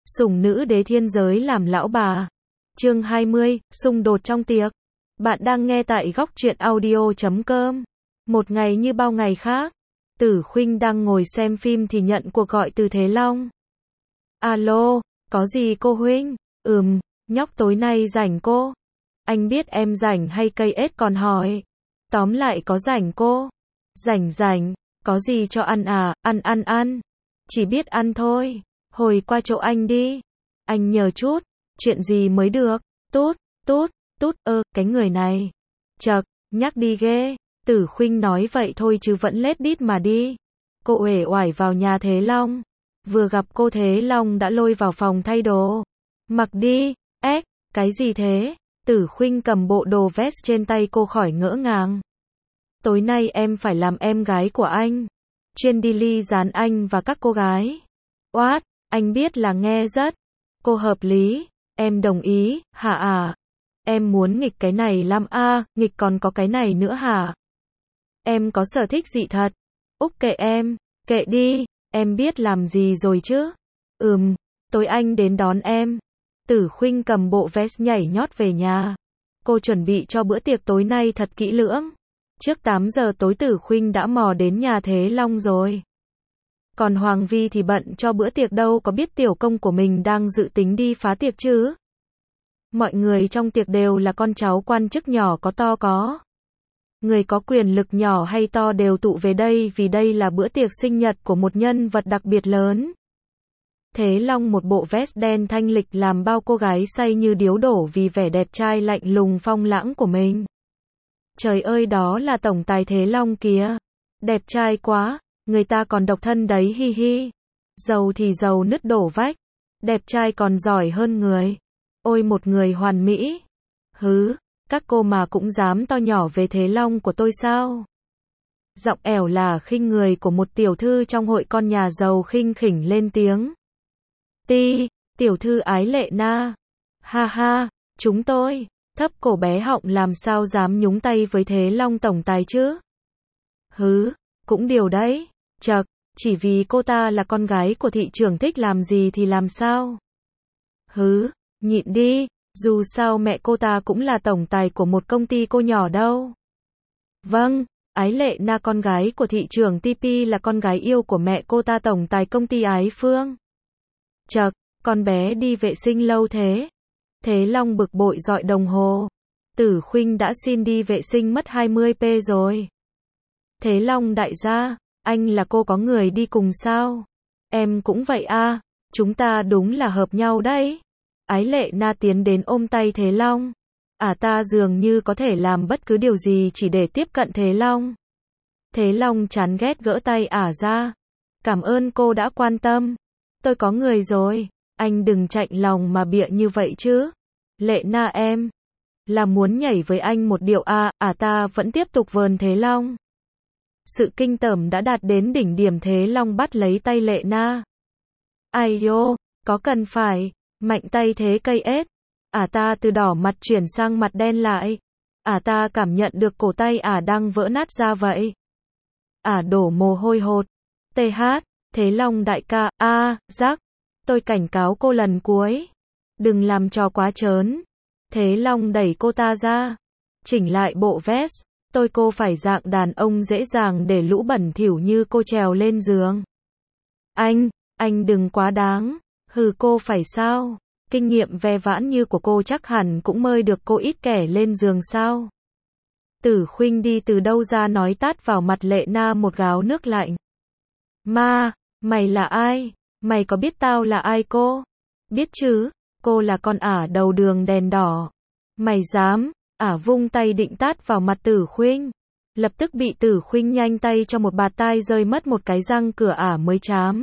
Sủng nữ đế thiên giới làm lão bà. Chương 20, xung đột trong tiệc. Bạn đang nghe tại góc truyện audio.com. Một ngày như bao ngày khác, Tử Khuynh đang ngồi xem phim thì nhận cuộc gọi từ Thế Long. Alo, có gì cô Huynh? Nhóc tối nay rảnh cô? Anh biết em rảnh hay cây ết còn hỏi. Tóm lại có rảnh cô? Rảnh, có gì cho ăn à? Ăn. Chỉ biết ăn thôi. Hồi qua chỗ anh đi. Anh nhờ chút. Chuyện gì mới được? Tút, cái người này. Chậc, nhắc đi ghê. Tử Khuynh nói vậy thôi chứ vẫn lết đít mà đi. Cô uể oải vào nhà Thế Long. Vừa gặp cô Thế Long đã lôi vào phòng thay đồ. Mặc đi. Cái gì thế? Tử Khuynh cầm bộ đồ vest trên tay cô khỏi ngỡ ngàng. Tối nay em phải làm em gái của anh. Chuyên đi ly gián anh và các cô gái. Oát, anh biết là nghe rất. Cô hợp lý. Em đồng ý, hả à? Em muốn nghịch cái này lắm à, nghịch còn có cái này nữa hả? Em có sở thích gì thật? Úc kệ em, kệ đi, em biết làm gì rồi chứ? Tối anh đến đón em. Tử Khuynh cầm bộ vest nhảy nhót về nhà. Cô chuẩn bị cho bữa tiệc tối nay thật kỹ lưỡng. Trước 8 giờ tối Tử Khuynh đã mò đến nhà Thế Long rồi. Còn Hoàng Vi thì bận cho bữa tiệc đâu có biết tiểu công của mình đang dự tính đi phá tiệc chứ. Mọi người trong tiệc đều là con cháu quan chức nhỏ có to có. Người có quyền lực nhỏ hay to đều tụ về đây vì đây là bữa tiệc sinh nhật của một nhân vật đặc biệt lớn. Thế Long một bộ vest đen thanh lịch làm bao cô gái say như điếu đổ vì vẻ đẹp trai lạnh lùng phong lãng của mình. Trời ơi, đó là tổng tài Thế Long kìa. Đẹp trai quá, người ta còn độc thân đấy hi hi. Giàu thì giàu nứt đổ vách. Đẹp trai còn giỏi hơn người. Ôi một người hoàn mỹ. Các cô mà cũng dám to nhỏ về Thế Long của tôi sao? Giọng ẻo là khinh người của một tiểu thư trong hội con nhà giàu khinh khỉnh lên tiếng. Tiểu thư Ái Lệ Na. Ha, chúng tôi, thấp cổ bé họng làm sao dám nhúng tay với Thế Long tổng tài chứ? Cũng điều đấy. Chậc, chỉ vì cô ta là con gái của thị trưởng thích làm gì thì làm sao? Nhịn đi, dù sao mẹ cô ta cũng là tổng tài của một công ty cô nhỏ đâu. Vâng, Ái Lệ Na con gái của thị trưởng TP là con gái yêu của mẹ cô ta tổng tài công ty Ái Phương. Chậc, con bé đi vệ sinh lâu thế. Thế Long bực bội dọi đồng hồ. Tử Khuynh đã xin đi vệ sinh mất 20p rồi. Thế Long đại gia, anh là cô có người đi cùng sao? Em cũng vậy à, chúng ta đúng là hợp nhau đấy. Ái Lệ Na tiến đến ôm tay Thế Long. Ta dường như có thể làm bất cứ điều gì chỉ để tiếp cận Thế Long. Thế Long chán ghét gỡ tay ra. Cảm ơn cô đã quan tâm. Tôi có người rồi, anh đừng chạnh lòng mà bịa như vậy chứ. Lệ Na em là muốn nhảy với anh một điệu ta vẫn tiếp tục vờn Thế Long. Sự kinh tởm đã đạt đến đỉnh điểm. Thế Long bắt lấy tay Lệ Na. Ai yo, có cần phải mạnh tay thế cây ết? Ta từ đỏ mặt chuyển sang mặt đen lại. Ta cảm nhận được cổ tay đang vỡ nát ra vậy. Đổ mồ hôi hột. Thế Long đại ca, Jack, tôi cảnh cáo cô lần cuối. Đừng làm trò quá trớn. Thế Long đẩy cô ta ra. Chỉnh lại bộ vest. Cô phải dạng đàn ông dễ dàng để lũ bẩn thỉu như cô trèo lên giường. Anh đừng quá đáng. Cô phải sao? Kinh nghiệm ve vãn như của cô chắc hẳn cũng mời được cô ít kẻ lên giường sao? Tử Khuynh đi từ đâu ra nói tát vào mặt Lệ Na một gáo nước lạnh. Mày là ai? Mày có biết tao là ai cô? Biết chứ, cô là con đầu đường đèn đỏ. Mày dám? Vung tay định tát vào mặt Tử Khuynh. Lập tức bị Tử Khuynh nhanh tay cho một bạt tai rơi mất một cái răng cửa mới chám.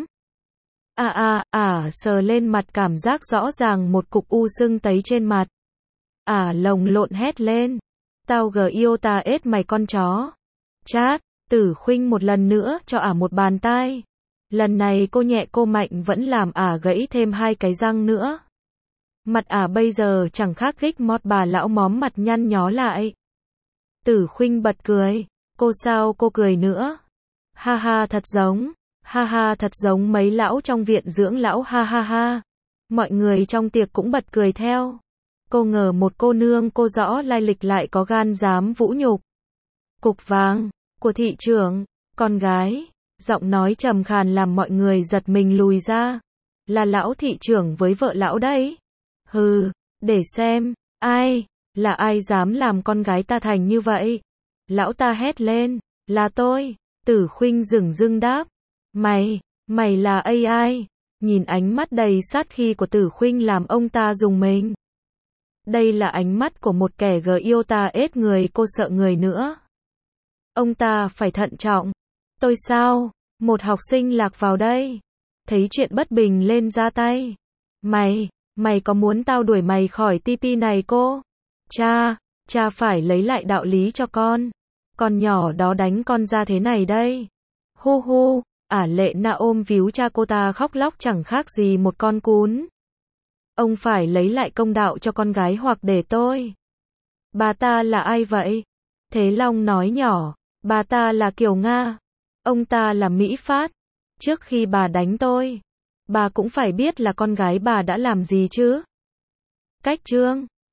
Sờ lên mặt cảm giác rõ ràng một cục u sưng tấy trên mặt. Lồng lộn hét lên. Tao yêu ta ết mày con chó. Chát, Tử Khuynh một lần nữa cho một bàn tay. Lần này cô nhẹ cô mạnh vẫn làm gãy thêm 2 cái răng nữa. Mặt bây giờ chẳng khác gích mót bà lão móm mặt nhăn nhó lại. Tử Khuynh bật cười. Cô sao cô cười nữa? Ha ha thật giống mấy lão trong viện dưỡng lão ha ha ha. Mọi người trong tiệc cũng bật cười theo. Cô ngờ một cô nương cô rõ lai lịch lại có gan dám vũ nhục. Cục vàng của thị trưởng, con gái, giọng nói trầm khàn làm mọi người giật mình lùi ra. Là lão thị trưởng với vợ lão đấy. Hừ, để xem, là ai dám làm con gái ta thành như vậy? Lão ta hét lên, là tôi. Tử Khuynh dửng dưng đáp, mày là AI. Nhìn ánh mắt đầy sát khí của Tử Khuynh làm ông ta rùng mình. Đây là ánh mắt của một kẻ yêu ta ết người, cô sợ người nữa. Ông ta phải thận trọng. Tôi sao? Một học sinh lạc vào đây. Thấy chuyện bất bình lên ra tay. Mày có muốn tao đuổi mày khỏi TP này cô? Cha phải lấy lại đạo lý cho con. Con nhỏ đó đánh con ra thế này đây. Hu, Lệ Na ôm víu cha cô ta khóc lóc chẳng khác gì một con cún. Ông phải lấy lại công đạo cho con gái hoặc để tôi. Bà ta là ai vậy? Thế Long nói nhỏ, bà ta là Kiều Nga. Ông ta là Mỹ Phát. Trước khi bà đánh tôi, bà cũng phải biết là con gái bà đã làm gì chứ. Cách chương